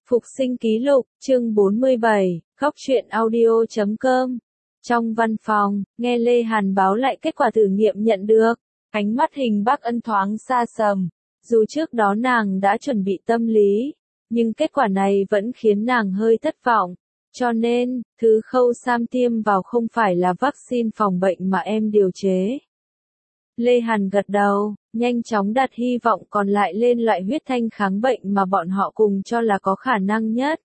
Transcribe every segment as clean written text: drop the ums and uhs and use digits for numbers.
Phục sinh ký lục, chương 47, góc truyện audio.com. Trong văn phòng, nghe Lê Hàn báo lại kết quả thử nghiệm nhận được. Ánh mắt Hình Bắc Ân thoáng xa sầm. Dù trước đó nàng đã chuẩn bị tâm lý, nhưng kết quả này vẫn khiến nàng hơi thất vọng. Cho nên, thứ Khâu Sam tiêm vào không phải là vaccine phòng bệnh mà em điều chế. Lê Hàn gật đầu, nhanh chóng đặt hy vọng còn lại lên loại huyết thanh kháng bệnh mà bọn họ cùng cho là có khả năng nhất.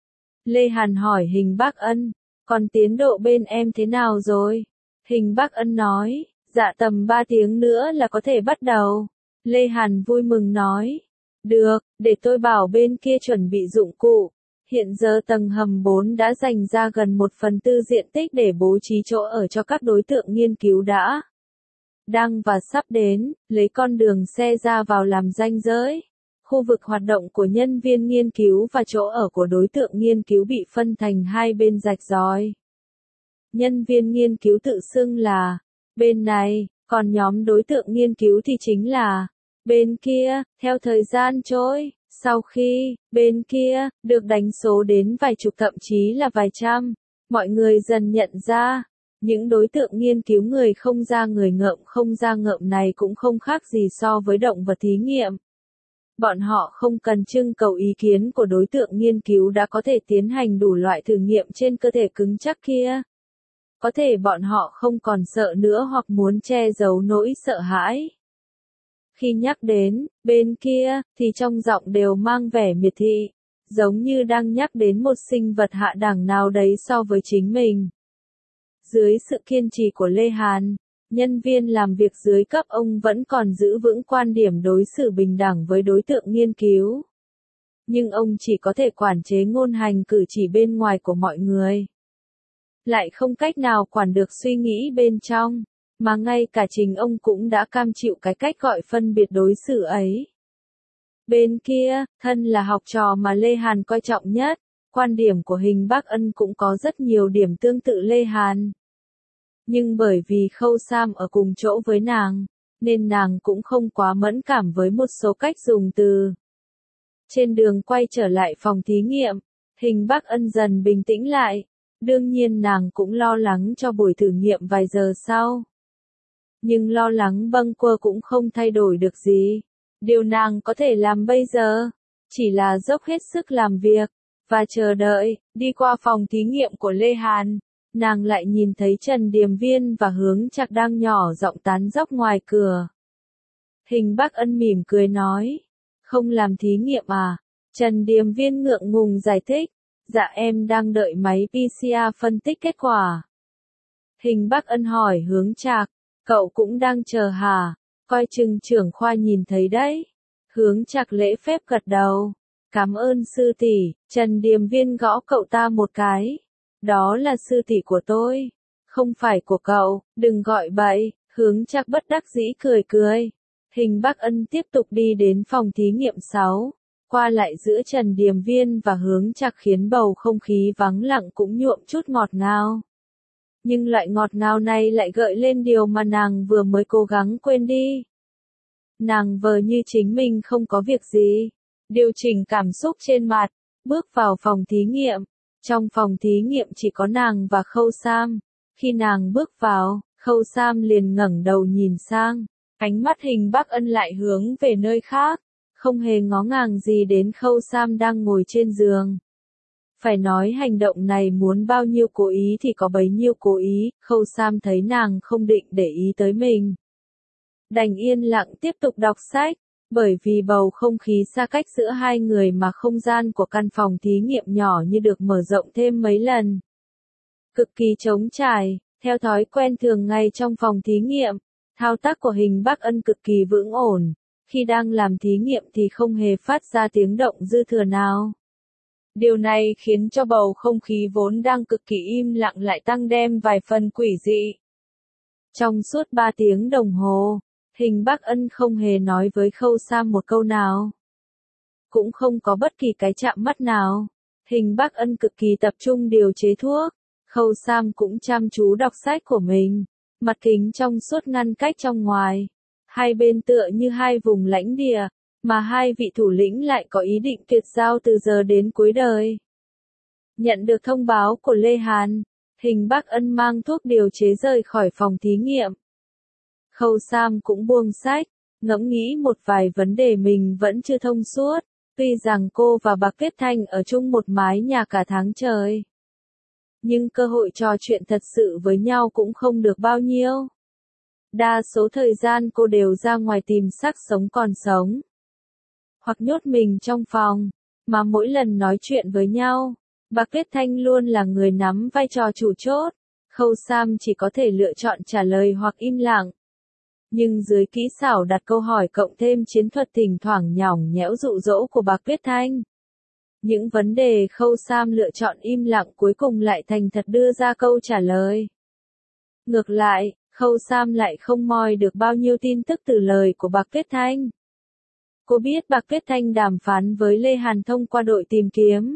Lê Hàn hỏi Hình Bắc Ân, còn tiến độ bên em thế nào rồi? Hình Bắc Ân nói, dạ tầm 3 tiếng nữa là có thể bắt đầu. Lê Hàn vui mừng nói, được, để tôi bảo bên kia chuẩn bị dụng cụ. Hiện giờ tầng hầm 4 đã dành ra gần 1/4 diện tích để bố trí chỗ ở cho các đối tượng nghiên cứu đã. Đang và sắp đến, lấy con đường xe ra vào làm ranh giới. Khu vực hoạt động của nhân viên nghiên cứu và chỗ ở của đối tượng nghiên cứu bị phân thành hai bên rạch ròi. Nhân viên nghiên cứu tự xưng là bên này, còn nhóm đối tượng nghiên cứu thì chính là bên kia. Theo thời gian trôi, sau khi bên kia được đánh số đến vài chục thậm chí là vài trăm, mọi người dần nhận ra, những đối tượng nghiên cứu người không da người ngợm không da ngợm này cũng không khác gì so với động vật thí nghiệm. Bọn họ không cần trưng cầu ý kiến của đối tượng nghiên cứu đã có thể tiến hành đủ loại thử nghiệm trên cơ thể cứng chắc kia. Có thể bọn họ không còn sợ nữa hoặc muốn che giấu nỗi sợ hãi. Khi nhắc đến bên kia, thì trong giọng đều mang vẻ miệt thị, giống như đang nhắc đến một sinh vật hạ đẳng nào đấy so với chính mình. Dưới sự kiên trì của Lê Hàn, nhân viên làm việc dưới cấp ông vẫn còn giữ vững quan điểm đối xử bình đẳng với đối tượng nghiên cứu. Nhưng ông chỉ có thể quản chế ngôn hành cử chỉ bên ngoài của mọi người. Lại không cách nào quản được suy nghĩ bên trong, mà ngay cả chính ông cũng đã cam chịu cái cách gọi phân biệt đối xử ấy. Bên kia, thân là học trò mà Lê Hàn coi trọng nhất, quan điểm của Hình Bắc Ân cũng có rất nhiều điểm tương tự Lê Hàn. Nhưng bởi vì Khâu Sam ở cùng chỗ với nàng, nên nàng cũng không quá mẫn cảm với một số cách dùng từ. Trên đường quay trở lại phòng thí nghiệm, Hình Bắc Ân dần bình tĩnh lại. Đương nhiên nàng cũng lo lắng cho buổi thử nghiệm vài giờ sau. Nhưng lo lắng bâng quơ cũng không thay đổi được gì. Điều nàng có thể làm bây giờ, chỉ là dốc hết sức làm việc, và chờ đợi. Đi qua phòng thí nghiệm của Lê Hàn, nàng lại nhìn thấy Trần Điềm Viên và Hướng Trạc đang nhỏ giọng tán dóc ngoài cửa. Hình Bắc Ân mỉm cười nói, không làm thí nghiệm à? Trần Điềm Viên ngượng ngùng giải thích, dạ em đang đợi máy PCR phân tích kết quả. Hình Bắc Ân hỏi Hướng Trạc, cậu cũng đang chờ hả? Coi chừng trưởng khoa nhìn thấy đấy. Hướng Trạc lễ phép gật đầu. Cảm ơn sư tỷ. Trần Điềm Viên gõ cậu ta một cái. Đó là sư tỷ của tôi, không phải của cậu, đừng gọi bậy. Hướng Trạc bất đắc dĩ cười cười. Hình Bắc Ân tiếp tục đi đến phòng thí nghiệm 6. Qua lại giữa Trần Điềm Viên và Hướng Trạc khiến bầu không khí vắng lặng cũng nhuộm chút ngọt ngào. Nhưng loại ngọt ngào này lại gợi lên điều mà nàng vừa mới cố gắng quên đi. Nàng vờ như chính mình không có việc gì, điều chỉnh cảm xúc trên mặt, bước vào phòng thí nghiệm. Trong phòng thí nghiệm chỉ có nàng và Khâu Sam. Khi nàng bước vào, Khâu Sam liền ngẩng đầu nhìn sang, ánh mắt Hình Bắc Ân lại hướng về nơi khác, không hề ngó ngàng gì đến Khâu Sam đang ngồi trên giường. Phải nói hành động này muốn bao nhiêu cố ý thì có bấy nhiêu cố ý. Khâu Sam thấy nàng không định để ý tới mình, đành yên lặng tiếp tục đọc sách, bởi vì bầu không khí xa cách giữa hai người mà không gian của căn phòng thí nghiệm nhỏ như được mở rộng thêm mấy lần. Cực kỳ trống trải, theo thói quen thường ngày trong phòng thí nghiệm, thao tác của Hình Bắc Ân cực kỳ vững ổn, khi đang làm thí nghiệm thì không hề phát ra tiếng động dư thừa nào. Điều này khiến cho bầu không khí vốn đang cực kỳ im lặng lại tăng thêm vài phần quỷ dị. Trong suốt 3 tiếng đồng hồ, Hình Bắc Ân không hề nói với Khâu Sam một câu nào. Cũng không có bất kỳ cái chạm mắt nào. Hình Bắc Ân cực kỳ tập trung điều chế thuốc. Khâu Sam cũng chăm chú đọc sách của mình. Mặt kính trong suốt ngăn cách trong ngoài. Hai bên tựa như hai vùng lãnh địa. mà hai vị thủ lĩnh lại có ý định tuyệt giao từ giờ đến cuối đời. Nhận được thông báo của Lê Hàn, Hình Bắc Ân mang thuốc điều chế rời khỏi phòng thí nghiệm. Khâu Sam cũng buông sách, ngẫm nghĩ một vài vấn đề mình vẫn chưa thông suốt, tuy rằng cô và Bạc Tuyết Thanh ở chung một mái nhà cả tháng trời. Nhưng cơ hội trò chuyện thật sự với nhau cũng không được bao nhiêu. Đa số thời gian cô đều ra ngoài tìm xác sống còn sống. Hoặc nhốt mình trong phòng, mà mỗi lần nói chuyện với nhau, Bạc Tuyết Thanh luôn là người nắm vai trò chủ chốt. Khâu Sam chỉ có thể lựa chọn trả lời hoặc im lặng. Nhưng dưới kỹ xảo đặt câu hỏi cộng thêm chiến thuật thỉnh thoảng nhõng nhẽo dụ dỗ của Bạc Tuyết Thanh, những vấn đề Khâu Sam lựa chọn im lặng cuối cùng lại thành thật đưa ra câu trả lời. Ngược lại, Khâu Sam lại không moi được bao nhiêu tin tức từ lời của Bạc Tuyết Thanh. Cô biết Bạc Tuyết Thanh đàm phán với Lê Hàn thông qua đội tìm kiếm.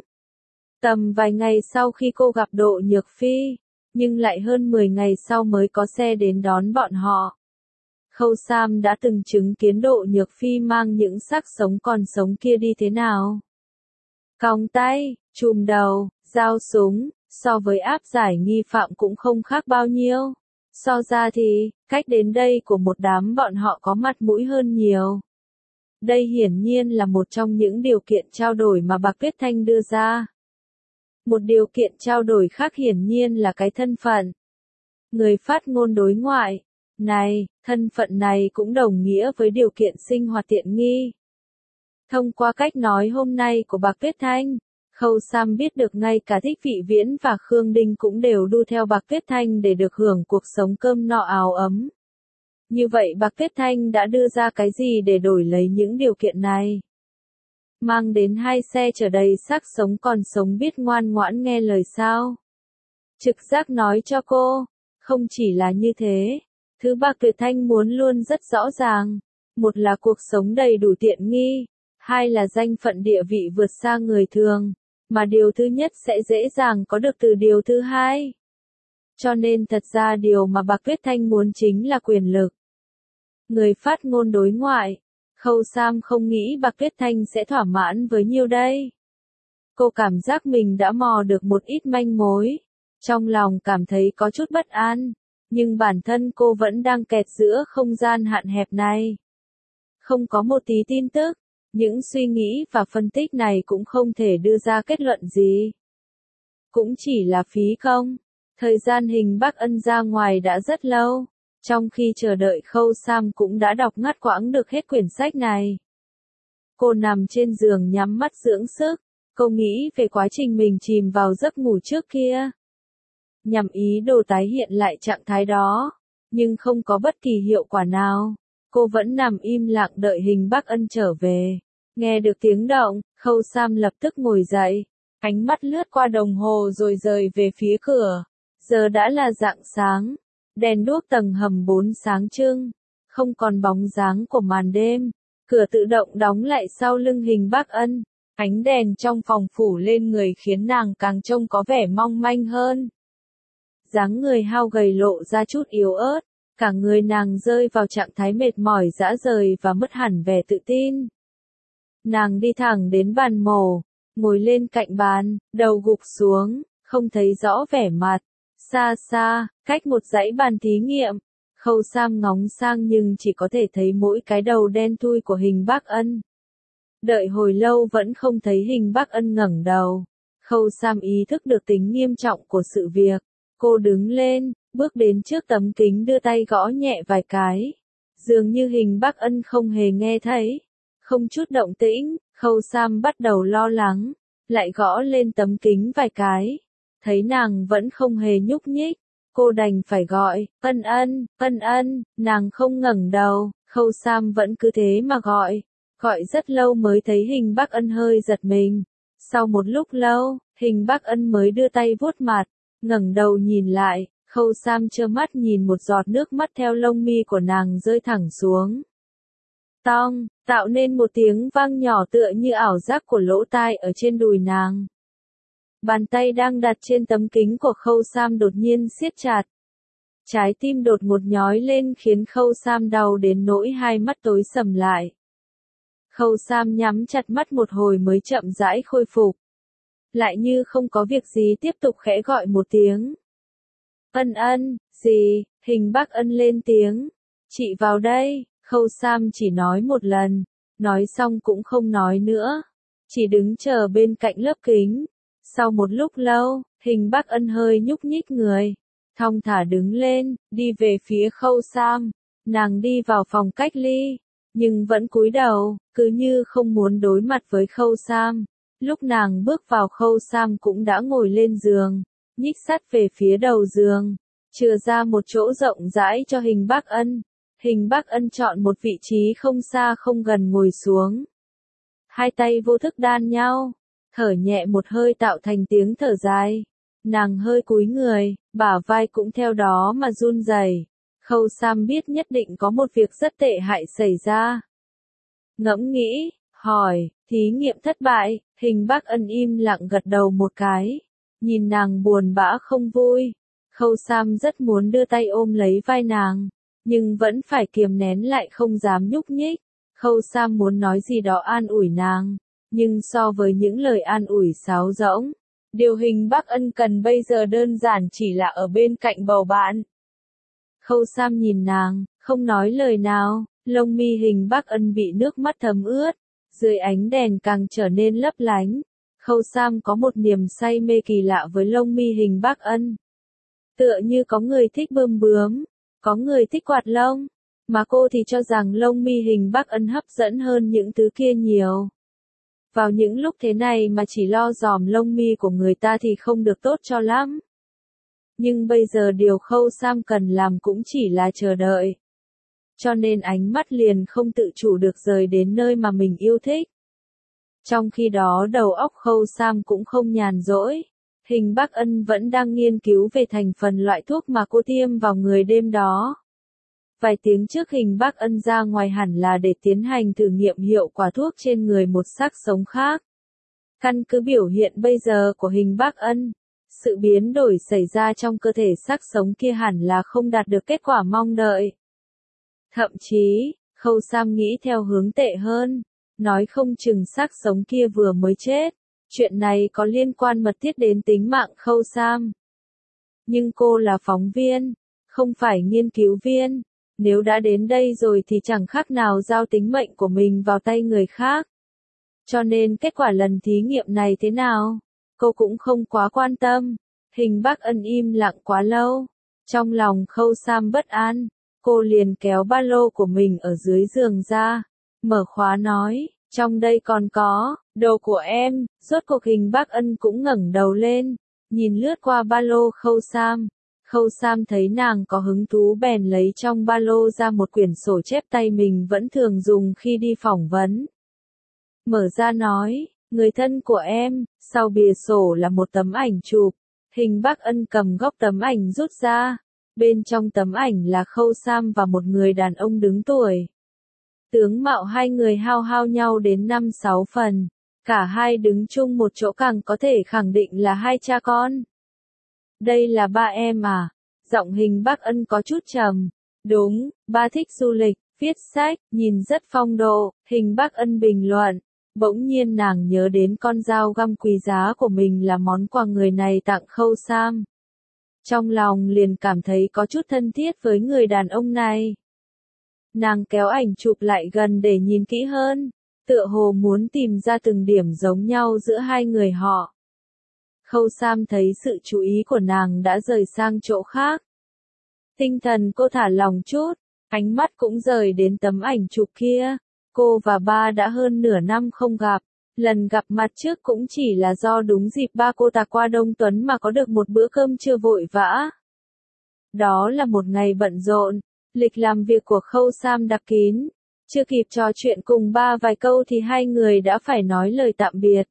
Tầm vài ngày sau khi cô gặp Độ Nhược Phi, nhưng lại hơn 10 ngày sau mới có xe đến đón bọn họ. Khâu Sam đã từng chứng kiến Độ Nhược Phi mang những xác sống còn sống kia đi thế nào. Còng tay, chùm đầu, dao súng, so với áp giải nghi phạm cũng không khác bao nhiêu. So ra thì, cách đến đây của một đám bọn họ có mặt mũi hơn nhiều. Đây hiển nhiên là một trong những điều kiện trao đổi mà Bạc Tuyết Thanh đưa ra. Một điều kiện trao đổi khác hiển nhiên là cái thân phận. Người phát ngôn đối ngoại. Này, thân phận này cũng đồng nghĩa với điều kiện sinh hoạt tiện nghi. Thông qua cách nói hôm nay của Bạc Tuyết Thanh, Khâu Sam biết được ngay cả Thích Vị Viễn và Khương Đinh cũng đều đu theo Bạc Tuyết Thanh để được hưởng cuộc sống cơm no áo ấm. Như vậy Bạc Tuyết Thanh đã đưa ra cái gì để đổi lấy những điều kiện này? Mang đến 2 xe chở đầy xác sống còn sống biết ngoan ngoãn nghe lời sao? Trực giác nói cho cô, không chỉ là như thế. Thứ Bạc Tuyết Thanh muốn luôn rất rõ ràng. Một là cuộc sống đầy đủ tiện nghi. Hai là danh phận địa vị vượt xa người thường. Mà điều thứ nhất sẽ dễ dàng có được từ điều thứ hai. Cho nên thật ra điều mà Bạc Tuyết Thanh muốn chính là quyền lực. Người phát ngôn đối ngoại. Khâu Sam không nghĩ Bạc Tuyết Thanh sẽ thỏa mãn với nhiêu đây. Cô cảm giác mình đã mò được một ít manh mối. Trong lòng cảm thấy có chút bất an. Nhưng bản thân cô vẫn đang kẹt giữa không gian hạn hẹp này. Không có một tí tin tức. Những suy nghĩ và phân tích này cũng không thể đưa ra kết luận gì. Cũng chỉ là phí công. Thời gian Hình Bắc Ân ra ngoài đã rất lâu. Trong khi chờ đợi Khâu Sam cũng đã đọc ngắt quãng được hết quyển sách này. Cô nằm trên giường nhắm mắt dưỡng sức. Cô nghĩ về quá trình mình chìm vào giấc ngủ trước kia. Nhằm ý đồ tái hiện lại trạng thái đó. Nhưng không có bất kỳ hiệu quả nào. Cô vẫn nằm im lặng đợi Hình Bắc Ân trở về. Nghe được tiếng động, Khâu Sam lập tức ngồi dậy. Ánh mắt lướt qua đồng hồ rồi rời về phía cửa. Giờ đã là rạng sáng. Đèn đuốc tầng hầm 4 sáng trưng. Không còn bóng dáng của màn đêm. Cửa tự động đóng lại sau lưng Hình Bắc Ân. Ánh đèn trong phòng phủ lên người khiến nàng càng trông có vẻ mong manh hơn. Dáng người hao gầy lộ ra chút yếu ớt. Cả người nàng rơi vào trạng thái mệt mỏi rã rời và mất hẳn vẻ tự tin. Nàng đi thẳng đến bàn mổ, ngồi lên cạnh bàn, đầu gục xuống, không thấy rõ vẻ mặt. Xa xa, cách một dãy bàn thí nghiệm, Khâu Sam ngóng sang nhưng chỉ có thể thấy mỗi cái đầu đen thui của Hình Bắc Ân. Đợi hồi lâu vẫn không thấy Hình Bắc Ân ngẩng đầu. Khâu Sam ý thức được tính nghiêm trọng của sự việc. Cô đứng lên, bước đến trước tấm kính đưa tay gõ nhẹ vài cái. Dường như Hình Bắc Ân không hề nghe thấy. Không chút động tĩnh, Khâu Sam bắt đầu lo lắng. Lại gõ lên tấm kính vài cái. Thấy nàng vẫn không hề nhúc nhích. Cô đành phải gọi, Ân Ân, nàng không ngẩng đầu. Khâu Sam vẫn cứ thế mà gọi. Gọi rất lâu mới thấy Hình Bắc Ân hơi giật mình. Sau một lúc lâu, Hình Bắc Ân mới đưa tay vuốt mặt. Ngẩng đầu nhìn lại, Khâu Sam trơ mắt nhìn một giọt nước mắt theo lông mi của nàng rơi thẳng xuống. Tong, tạo nên một tiếng vang nhỏ tựa như ảo giác của lỗ tai ở trên đùi nàng. Bàn tay đang đặt trên tấm kính của Khâu Sam đột nhiên siết chặt. Trái tim đột ngột nhói lên khiến Khâu Sam đau đến nỗi hai mắt tối sầm lại. Khâu Sam nhắm chặt mắt một hồi mới chậm rãi khôi phục. Lại như không có việc gì tiếp tục khẽ gọi một tiếng. Ân ân, gì, Hình Bắc Ân lên tiếng. Chị vào đây, Khâu Sam chỉ nói một lần, nói xong cũng không nói nữa. Chỉ đứng chờ bên cạnh lớp kính. Sau một lúc lâu, Hình Bắc Ân hơi nhúc nhích người. Thong thả đứng lên, đi về phía Khâu Sam. Nàng đi vào phòng cách ly, nhưng vẫn cúi đầu, cứ như không muốn đối mặt với Khâu Sam. Lúc nàng bước vào Khâu Sam cũng đã ngồi lên giường, nhích sát về phía đầu giường, chừa ra một chỗ rộng rãi cho Hình Bắc Ân. Hình Bắc Ân chọn một vị trí không xa không gần ngồi xuống. Hai tay vô thức đan nhau, thở nhẹ một hơi tạo thành tiếng thở dài. Nàng hơi cúi người, bả vai cũng theo đó mà run rẩy. Khâu Sam biết nhất định có một việc rất tệ hại xảy ra. Ngẫm nghĩ, hỏi, thí nghiệm thất bại, Hình Bắc Ân im lặng gật đầu một cái. Nhìn nàng buồn bã không vui. Khâu Sam rất muốn đưa tay ôm lấy vai nàng, nhưng vẫn phải kiềm nén lại không dám nhúc nhích. Khâu Sam muốn nói gì đó an ủi nàng, nhưng so với những lời an ủi sáo rỗng, điều Hình Bắc Ân cần bây giờ đơn giản chỉ là ở bên cạnh bầu bạn. Khâu Sam nhìn nàng, không nói lời nào, lông mi Hình Bắc Ân bị nước mắt thấm ướt, dưới ánh đèn càng trở nên lấp lánh. Khâu Sam có một niềm say mê kỳ lạ với lông mi Hình Bắc Ân. Tựa như có người thích bươm bướm, có người thích quạt lông, mà cô thì cho rằng lông mi Hình Bắc Ân hấp dẫn hơn những thứ kia nhiều. Vào những lúc thế này mà chỉ lo dòm lông mi của người ta thì không được tốt cho lắm. Nhưng bây giờ điều Khâu Sam cần làm cũng chỉ là chờ đợi. Cho nên ánh mắt liền không tự chủ được rời đến nơi mà mình yêu thích. Trong khi đó đầu óc Khâu Sam cũng không nhàn rỗi. Hình Bắc Ân vẫn đang nghiên cứu về thành phần loại thuốc mà cô tiêm vào người đêm đó. Vài tiếng trước Hình Bắc Ân ra ngoài hẳn là để tiến hành thử nghiệm hiệu quả thuốc trên người một xác sống khác. Căn cứ biểu hiện bây giờ của Hình Bắc Ân, sự biến đổi xảy ra trong cơ thể xác sống kia hẳn là không đạt được kết quả mong đợi. Thậm chí, Khâu Sam nghĩ theo hướng tệ hơn, nói không chừng xác sống kia vừa mới chết. Chuyện này có liên quan mật thiết đến tính mạng Khâu Sam. Nhưng cô là phóng viên, không phải nghiên cứu viên. Nếu đã đến đây rồi thì chẳng khác nào giao tính mệnh của mình vào tay người khác. Cho nên kết quả lần thí nghiệm này thế nào, cô cũng không quá quan tâm. Hình Bắc Ân im lặng quá lâu. Trong lòng Khâu Sam bất an, cô liền kéo ba lô của mình ở dưới giường ra. Mở khóa nói, trong đây còn có đồ của em. Rốt cuộc Hình Bắc Ân cũng ngẩng đầu lên, nhìn lướt qua ba lô Khâu Sam. Khâu Sam thấy nàng có hứng thú bèn lấy trong ba lô ra một quyển sổ chép tay mình vẫn thường dùng khi đi phỏng vấn. Mở ra nói, người thân của em, sau bìa sổ là một tấm ảnh chụp. Hình Bắc Ân cầm góc tấm ảnh rút ra. Bên trong tấm ảnh là Khâu Sam và một người đàn ông đứng tuổi. Tướng mạo hai người hao hao nhau đến 5-6 phần. Cả hai đứng chung một chỗ càng có thể khẳng định là hai cha con. Đây là ba em à? Giọng Hình Bắc Ân có chút trầm. Đúng, ba thích du lịch, viết sách, nhìn rất phong độ. Hình Bắc Ân bình luận. Bỗng nhiên nàng nhớ đến con dao găm quý giá của mình là món quà người này tặng Khâu Sam. Trong lòng liền cảm thấy có chút thân thiết với người đàn ông này. Nàng kéo ảnh chụp lại gần để nhìn kỹ hơn, tựa hồ muốn tìm ra từng điểm giống nhau giữa hai người họ. Khâu Sam thấy sự chú ý của nàng đã rời sang chỗ khác. Tinh thần cô thả lỏng chút, ánh mắt cũng rời đến tấm ảnh chụp kia. Cô và ba đã hơn nửa năm không gặp. Lần gặp mặt trước cũng chỉ là do đúng dịp ba cô ta qua Đông Tuấn mà có được một bữa cơm trưa vội vã. Đó là một ngày bận rộn, lịch làm việc của Khâu Sam đặc kín. Chưa kịp trò chuyện cùng ba vài câu thì hai người đã phải nói lời tạm biệt.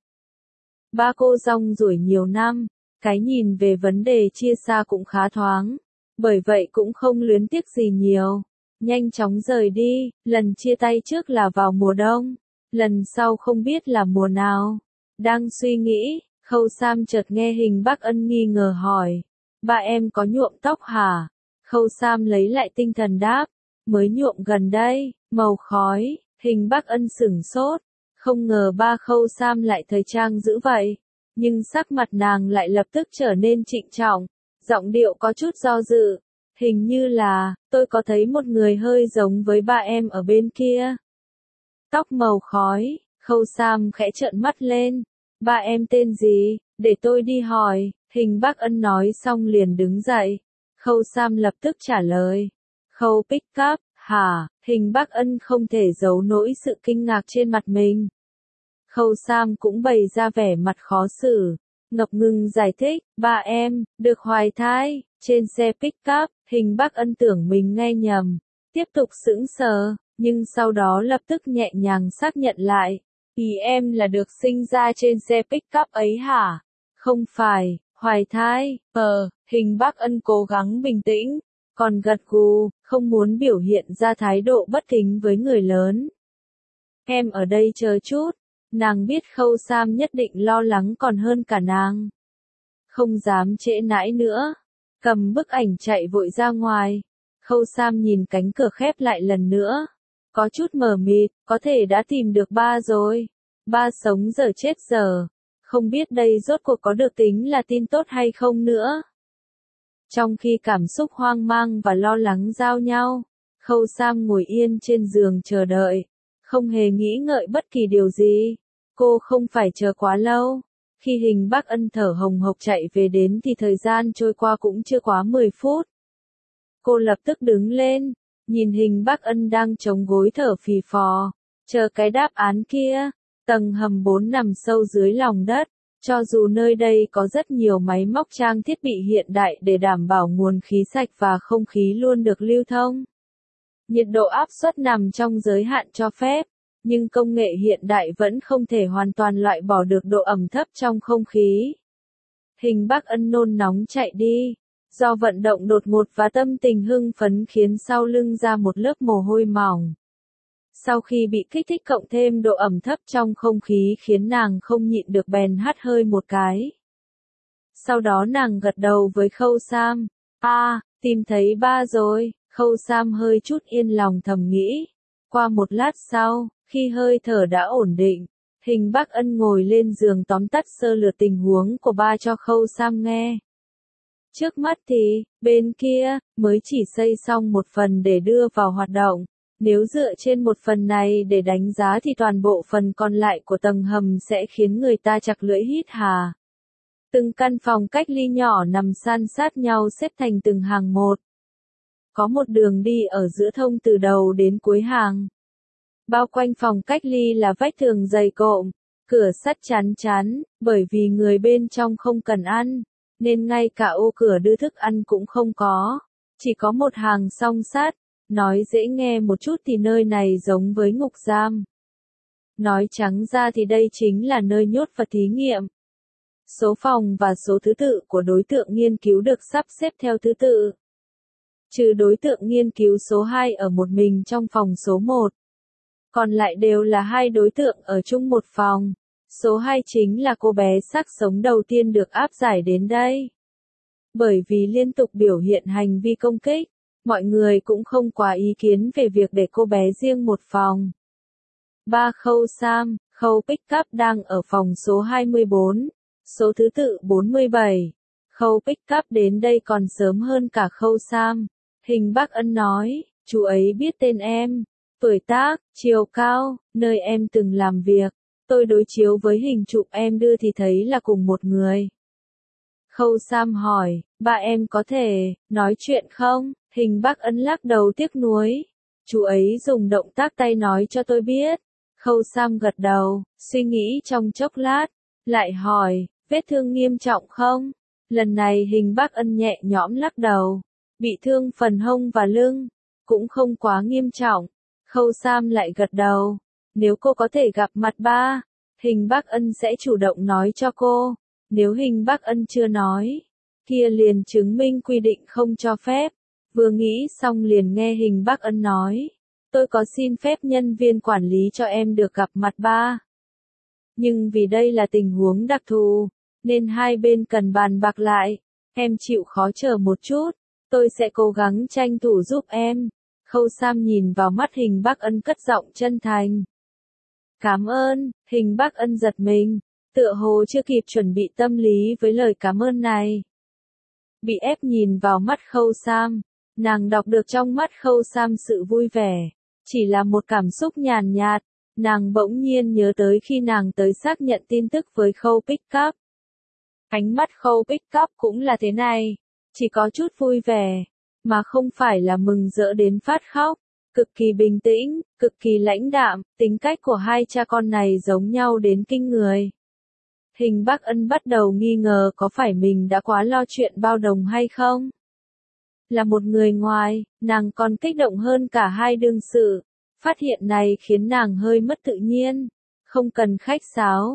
Ba cô rong ruổi nhiều năm, cái nhìn về vấn đề chia xa cũng khá thoáng. Bởi vậy cũng không luyến tiếc gì nhiều. Nhanh chóng rời đi, lần chia tay trước là vào mùa đông. Lần sau không biết là mùa nào. Đang suy nghĩ, Khâu Sam chợt nghe Hình Bắc Ân nghi ngờ hỏi. Ba em có nhuộm tóc hả? Khâu Sam lấy lại tinh thần đáp. Mới nhuộm gần đây, màu khói. Hình Bắc Ân sửng sốt, không ngờ ba Khâu Sam lại thời trang dữ vậy, nhưng sắc mặt nàng lại lập tức trở nên trịnh trọng, giọng điệu có chút do dự, hình như là, tôi có thấy một người hơi giống với ba em ở bên kia. Tóc màu khói, Khâu Sam khẽ trợn mắt lên, ba em tên gì, để tôi đi hỏi, Hình Bắc Ân nói xong liền đứng dậy, Khâu Sam lập tức trả lời, Khâu Pick Up, hả, Hình Bắc Ân không thể giấu nỗi sự kinh ngạc trên mặt mình. Khâu Sam cũng bày ra vẻ mặt khó xử, ngập ngừng giải thích, ba em, được hoài thai, trên xe Pick Up, Hình Bắc Ân tưởng mình nghe nhầm, tiếp tục sững sờ, nhưng sau đó lập tức nhẹ nhàng xác nhận lại, ý em là được sinh ra trên xe Pick Up ấy hả? Không phải, hoài thai, Hình Bắc Ân cố gắng bình tĩnh, còn gật gù, không muốn biểu hiện ra thái độ bất kính với người lớn. Em ở đây chờ chút, nàng biết Khâu Sam nhất định lo lắng còn hơn cả nàng. Không dám trễ nãi nữa, cầm bức ảnh chạy vội ra ngoài. Khâu Sam nhìn cánh cửa khép lại lần nữa, có chút mờ mịt, có thể đã tìm được ba rồi. Ba sống giờ chết giờ, không biết đây rốt cuộc có được tính là tin tốt hay không nữa. Trong khi cảm xúc hoang mang và lo lắng giao nhau, Khâu Sam ngồi yên trên giường chờ đợi, không hề nghĩ ngợi bất kỳ điều gì. Cô không phải chờ quá lâu. Khi Hình Bắc Ân thở hồng hộc chạy về đến thì thời gian trôi qua cũng chưa quá 10 phút. Cô lập tức đứng lên, nhìn Hình Bắc Ân đang chống gối thở phì phò, chờ cái đáp án kia. Tầng hầm 4 nằm sâu dưới lòng đất, cho dù nơi đây có rất nhiều máy móc trang thiết bị hiện đại để đảm bảo nguồn khí sạch và không khí luôn được lưu thông. Nhiệt độ áp suất nằm trong giới hạn cho phép, nhưng công nghệ hiện đại vẫn không thể hoàn toàn loại bỏ được độ ẩm thấp trong không khí. Hình Bắc Ân nôn nóng chạy đi, do vận động đột ngột và tâm tình hưng phấn khiến sau lưng ra một lớp mồ hôi mỏng. Sau khi bị kích thích cộng thêm độ ẩm thấp trong không khí khiến nàng không nhịn được bèn hắt hơi một cái. Sau đó nàng gật đầu với Khâu Sam, tìm thấy ba rồi, Khâu Sam hơi chút yên lòng thầm nghĩ. Qua một lát sau, khi hơi thở đã ổn định, Hình Bắc Ân ngồi lên giường tóm tắt sơ lược tình huống của ba cho Khâu Sam nghe. Trước mắt thì, bên kia, mới chỉ xây xong một phần để đưa vào hoạt động. Nếu dựa trên một phần này để đánh giá thì toàn bộ phần còn lại của tầng hầm sẽ khiến người ta chặt lưỡi hít hà. Từng căn phòng cách ly nhỏ nằm san sát nhau xếp thành từng hàng một. Có một đường đi ở giữa thông từ đầu đến cuối hàng. Bao quanh phòng cách ly là vách tường dày cộm, cửa sắt chắn chắn, bởi vì người bên trong không cần ăn, nên ngay cả ô cửa đưa thức ăn cũng không có. Chỉ có một hàng song sắt. Nói dễ nghe một chút thì nơi này giống với ngục giam. Nói trắng ra thì đây chính là nơi nhốt và thí nghiệm. Số phòng và số thứ tự của đối tượng nghiên cứu được sắp xếp theo thứ tự. Trừ đối tượng nghiên cứu số 2 ở một mình trong phòng số 1. Còn lại đều là hai đối tượng ở chung một phòng. Số 2 chính là cô bé xác sống đầu tiên được áp giải đến đây. Bởi vì liên tục biểu hiện hành vi công kích, mọi người cũng không quá ý kiến về việc để cô bé riêng một phòng. Ba Khâu Sam, Khâu Pick Up đang ở phòng số 24, số thứ tự 47. Khâu Pick Up đến đây còn sớm hơn cả Khâu Sam. Hình Bắc Ân nói, chú ấy biết tên em, tuổi tác, chiều cao, nơi em từng làm việc. Tôi đối chiếu với hình chụp em đưa thì thấy là cùng một người. Khâu Sam hỏi, ba em có thể nói chuyện không? Hình Bắc Ân lắc đầu tiếc nuối. Chú ấy dùng động tác tay nói cho tôi biết. Khâu Sam gật đầu, suy nghĩ trong chốc lát, lại hỏi, vết thương nghiêm trọng không? Lần này Hình Bắc Ân nhẹ nhõm lắc đầu, bị thương phần hông và lưng, cũng không quá nghiêm trọng. Khâu Sam lại gật đầu, nếu cô có thể gặp mặt ba, Hình Bắc Ân sẽ chủ động nói cho cô. Nếu Hình Bắc Ân chưa nói, kia liền chứng minh quy định không cho phép. Vừa nghĩ xong liền nghe Hình Bắc Ân nói, tôi có xin phép nhân viên quản lý cho em được gặp mặt ba. Nhưng vì đây là tình huống đặc thù, nên hai bên cần bàn bạc lại. Em chịu khó chờ một chút, tôi sẽ cố gắng tranh thủ giúp em. Khâu Sam nhìn vào mắt Hình Bắc Ân cất giọng chân thành. Cảm ơn, Hình Bắc Ân giật mình, tựa hồ chưa kịp chuẩn bị tâm lý với lời cảm ơn này. Bị ép nhìn vào mắt Khâu Sam, nàng đọc được trong mắt Khâu Sam sự vui vẻ, chỉ là một cảm xúc nhàn nhạt, nàng bỗng nhiên nhớ tới khi nàng tới xác nhận tin tức với Khâu Pickup. Ánh mắt Khâu Pickup cũng là thế này, chỉ có chút vui vẻ, mà không phải là mừng rỡ đến phát khóc, cực kỳ bình tĩnh, cực kỳ lãnh đạm, tính cách của hai cha con này giống nhau đến kinh người. Hình Bắc Ân bắt đầu nghi ngờ có phải mình đã quá lo chuyện bao đồng hay không? Là một người ngoài, nàng còn kích động hơn cả hai đương sự. Phát hiện này khiến nàng hơi mất tự nhiên. Không cần khách sáo,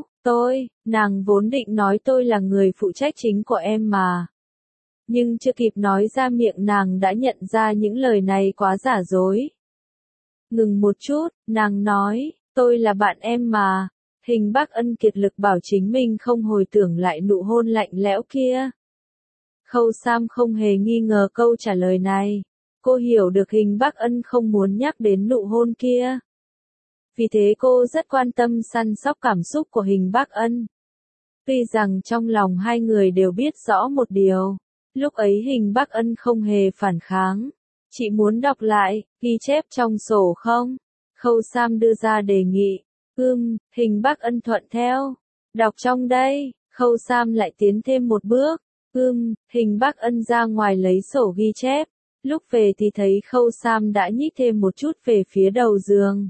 nàng vốn định nói tôi là người phụ trách chính của em mà. Nhưng chưa kịp nói ra miệng nàng đã nhận ra những lời này quá giả dối. Ngừng một chút, nàng nói, tôi là bạn em mà. Hình Bắc Ân kiệt lực bảo chính mình không hồi tưởng lại nụ hôn lạnh lẽo kia. Khâu Sam không hề nghi ngờ câu trả lời này. Cô hiểu được Hình Bắc Ân không muốn nhắc đến nụ hôn kia. Vì thế cô rất quan tâm săn sóc cảm xúc của Hình Bắc Ân. Tuy rằng trong lòng hai người đều biết rõ một điều. Lúc ấy Hình Bắc Ân không hề phản kháng. Chị muốn đọc lại, ghi chép trong sổ không? Khâu Sam đưa ra đề nghị. Hình Bắc Ân thuận theo. Đọc trong đây, Khâu Sam lại tiến thêm một bước. Hình Bắc Ân ra ngoài lấy sổ ghi chép. Lúc về thì thấy Khâu Sam đã nhích thêm một chút về phía đầu giường.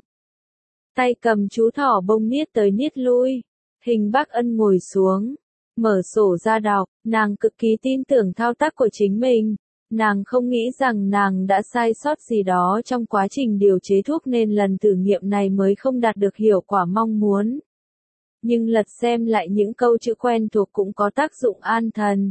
Tay cầm chú thỏ bông niết tới niết lui. Hình Bắc Ân ngồi xuống. Mở sổ ra đọc, nàng cực kỳ tin tưởng thao tác của chính mình. Nàng không nghĩ rằng nàng đã sai sót gì đó trong quá trình điều chế thuốc nên lần thử nghiệm này mới không đạt được hiệu quả mong muốn. Nhưng lật xem lại những câu chữ quen thuộc cũng có tác dụng an thần.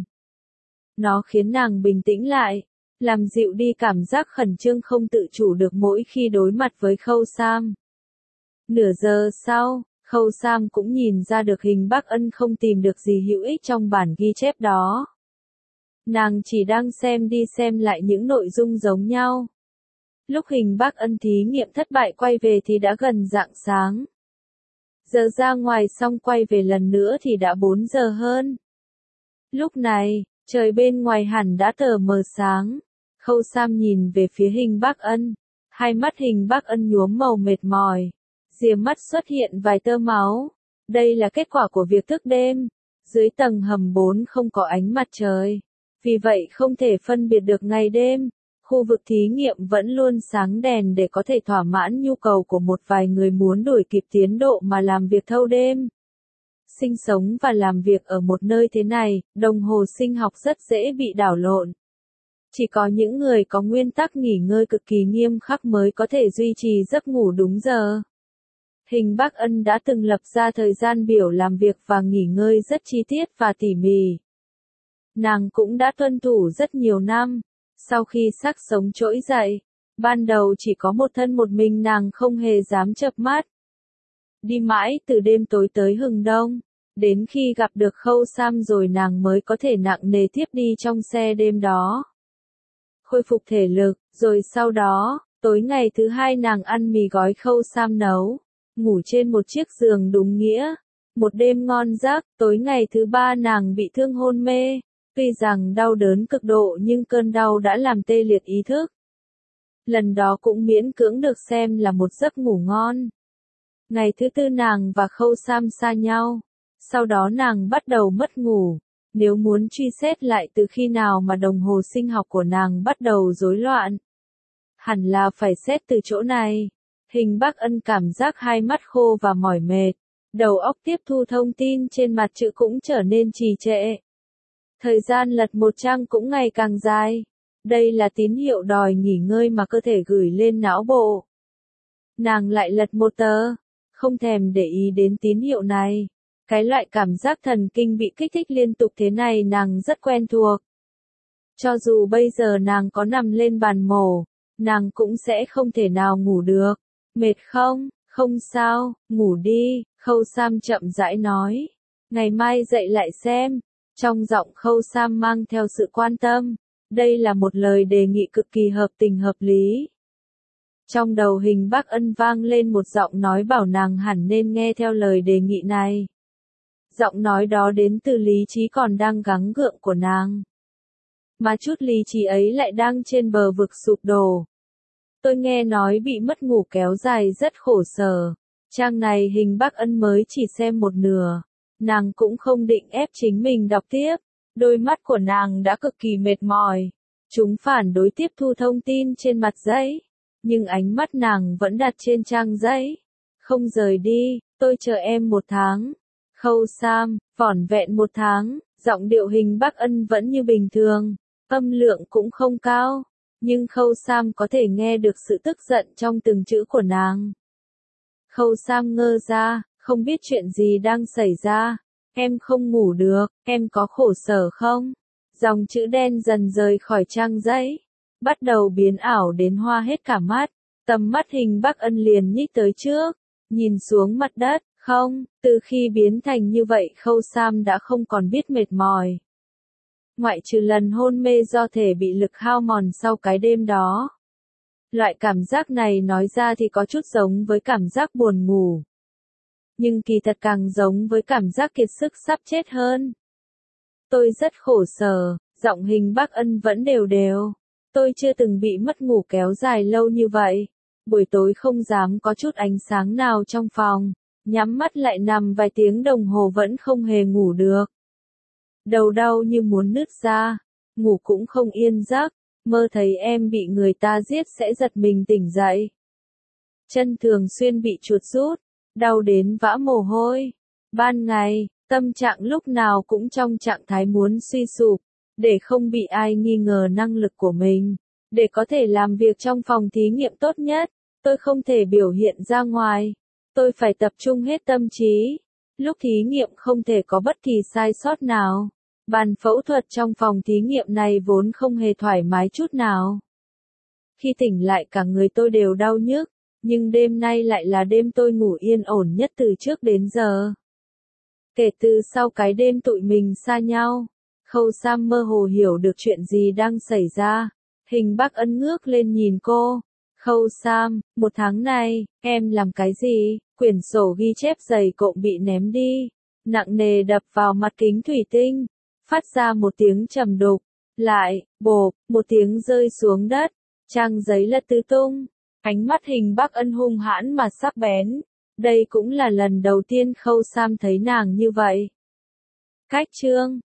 Nó khiến nàng bình tĩnh lại, làm dịu đi cảm giác khẩn trương không tự chủ được mỗi khi đối mặt với Khâu Sam. Nửa giờ sau, Khâu Sam cũng nhìn ra được Hình Bắc Ân không tìm được gì hữu ích trong bản ghi chép đó. Nàng chỉ đang xem đi xem lại những nội dung giống nhau. Lúc Hình Bắc Ân thí nghiệm thất bại quay về thì đã gần rạng sáng. Giờ ra ngoài xong quay về lần nữa thì đã 4 giờ hơn. Lúc này, trời bên ngoài hẳn đã tờ mờ sáng. Khâu Sam nhìn về phía Hình Bắc Ân. Hai mắt Hình Bắc Ân nhuốm màu mệt mỏi. Rìa mắt xuất hiện vài tơ máu. Đây là kết quả của việc thức đêm. Dưới tầng hầm 4 không có ánh mặt trời. Vì vậy không thể phân biệt được ngày đêm. Khu vực thí nghiệm vẫn luôn sáng đèn để có thể thỏa mãn nhu cầu của một vài người muốn đuổi kịp tiến độ mà làm việc thâu đêm. Sinh sống và làm việc ở một nơi thế này, đồng hồ sinh học rất dễ bị đảo lộn. Chỉ có những người có nguyên tắc nghỉ ngơi cực kỳ nghiêm khắc mới có thể duy trì giấc ngủ đúng giờ. Hình Bắc Ân đã từng lập ra thời gian biểu làm việc và nghỉ ngơi rất chi tiết và tỉ mỉ. Nàng cũng đã tuân thủ rất nhiều năm. Sau khi xác sống trỗi dậy, ban đầu chỉ có một thân một mình nàng không hề dám chợp mắt. Đi mãi từ đêm tối tới hừng đông, đến khi gặp được Khâu Sam rồi nàng mới có thể nặng nề thiếp đi trong xe đêm đó. Khôi phục thể lực, rồi sau đó, tối ngày thứ hai nàng ăn mì gói Khâu Sam nấu, ngủ trên một chiếc giường đúng nghĩa. Một đêm ngon giấc, tối ngày thứ ba nàng bị thương hôn mê. Tuy rằng đau đớn cực độ nhưng cơn đau đã làm tê liệt ý thức. Lần đó cũng miễn cưỡng được xem là một giấc ngủ ngon. Ngày thứ tư nàng và Khâu Sam xa nhau. Sau đó nàng bắt đầu mất ngủ. Nếu muốn truy xét lại từ khi nào mà đồng hồ sinh học của nàng bắt đầu rối loạn, hẳn là phải xét từ chỗ này. Hình Bắc Ân cảm giác hai mắt khô và mỏi mệt. Đầu óc tiếp thu thông tin trên mặt chữ cũng trở nên trì trệ. Thời gian lật một trang cũng ngày càng dài. Đây là tín hiệu đòi nghỉ ngơi mà cơ thể gửi lên não bộ. Nàng lại lật một tờ, không thèm để ý đến tín hiệu này. Cái loại cảm giác thần kinh bị kích thích liên tục thế này nàng rất quen thuộc. Cho dù bây giờ nàng có nằm lên bàn mổ, nàng cũng sẽ không thể nào ngủ được. Mệt không? Không sao, ngủ đi, Khâu Sam chậm rãi nói. Ngày mai dậy lại xem. Trong giọng Khâu Sam mang theo sự quan tâm. Đây là một lời đề nghị cực kỳ hợp tình hợp lý. Trong đầu Hình Bắc Ân vang lên một giọng nói bảo nàng hẳn nên nghe theo lời đề nghị này. Giọng nói đó đến từ lý trí còn đang gắng gượng của nàng. Mà chút lý trí ấy lại đang trên bờ vực sụp đổ. Tôi nghe nói bị mất ngủ kéo dài rất khổ sở. Trang này Hình Bắc Ân mới chỉ xem một nửa. Nàng cũng không định ép chính mình đọc tiếp. Đôi mắt của nàng đã cực kỳ mệt mỏi. Chúng phản đối tiếp thu thông tin trên mặt giấy. Nhưng ánh mắt nàng vẫn đặt trên trang giấy. Không rời đi, tôi chờ em 1 tháng. Khâu Sam, vỏn vẹn 1 tháng, giọng điệu Hình Bắc Ân vẫn như bình thường. Âm lượng cũng không cao. Nhưng Khâu Sam có thể nghe được sự tức giận trong từng chữ của nàng. Khâu Sam ngơ ra, không biết chuyện gì đang xảy ra. Em không ngủ được, em có khổ sở không? Dòng chữ đen dần rời khỏi trang giấy. Bắt đầu biến ảo đến hoa hết cả mắt. Tầm mắt Hình Bắc Ân liền nhích tới trước. Nhìn xuống mặt đất, không, từ khi biến thành như vậy Khâu Sam đã không còn biết mệt mỏi. Ngoại trừ lần hôn mê do thể bị lực hao mòn sau cái đêm đó. Loại cảm giác này nói ra thì có chút giống với cảm giác buồn ngủ. Nhưng kỳ thật càng giống với cảm giác kiệt sức sắp chết hơn. Tôi rất khổ sở, giọng Hình Bắc Ân vẫn đều đều. Tôi chưa từng bị mất ngủ kéo dài lâu như vậy. Buổi tối không dám có chút ánh sáng nào trong phòng. Nhắm mắt lại nằm vài tiếng đồng hồ vẫn không hề ngủ được. Đầu đau như muốn nứt ra. Ngủ cũng không yên giấc. Mơ thấy em bị người ta giết sẽ giật mình tỉnh dậy. Chân thường xuyên bị chuột rút. Đau đến vã mồ hôi. Ban ngày, tâm trạng lúc nào cũng trong trạng thái muốn suy sụp. Để không bị ai nghi ngờ năng lực của mình. Để có thể làm việc trong phòng thí nghiệm tốt nhất. Tôi không thể biểu hiện ra ngoài. Tôi phải tập trung hết tâm trí. Lúc thí nghiệm không thể có bất kỳ sai sót nào. Bàn phẫu thuật trong phòng thí nghiệm này vốn không hề thoải mái chút nào. Khi tỉnh lại cả người tôi đều đau nhức. Nhưng đêm nay lại là đêm tôi ngủ yên ổn nhất từ trước đến giờ. Kể từ sau cái đêm tụi mình xa nhau. Khâu Sam mơ hồ hiểu được chuyện gì đang xảy ra. Hình Bắc Ân ngước lên nhìn cô. Khâu Sam, 1 tháng này, em làm cái gì? Quyển sổ ghi chép dày cộm bị ném đi. Nặng nề đập vào mặt kính thủy tinh. Phát ra một tiếng trầm đục. Lại, bộp, một tiếng rơi xuống đất. Trang giấy lật tứ tung. Ánh mắt Hình Bắc Ân hung hãn mà sắc bén. Đây cũng là lần đầu tiên Khâu Sam thấy nàng như vậy. Cách chương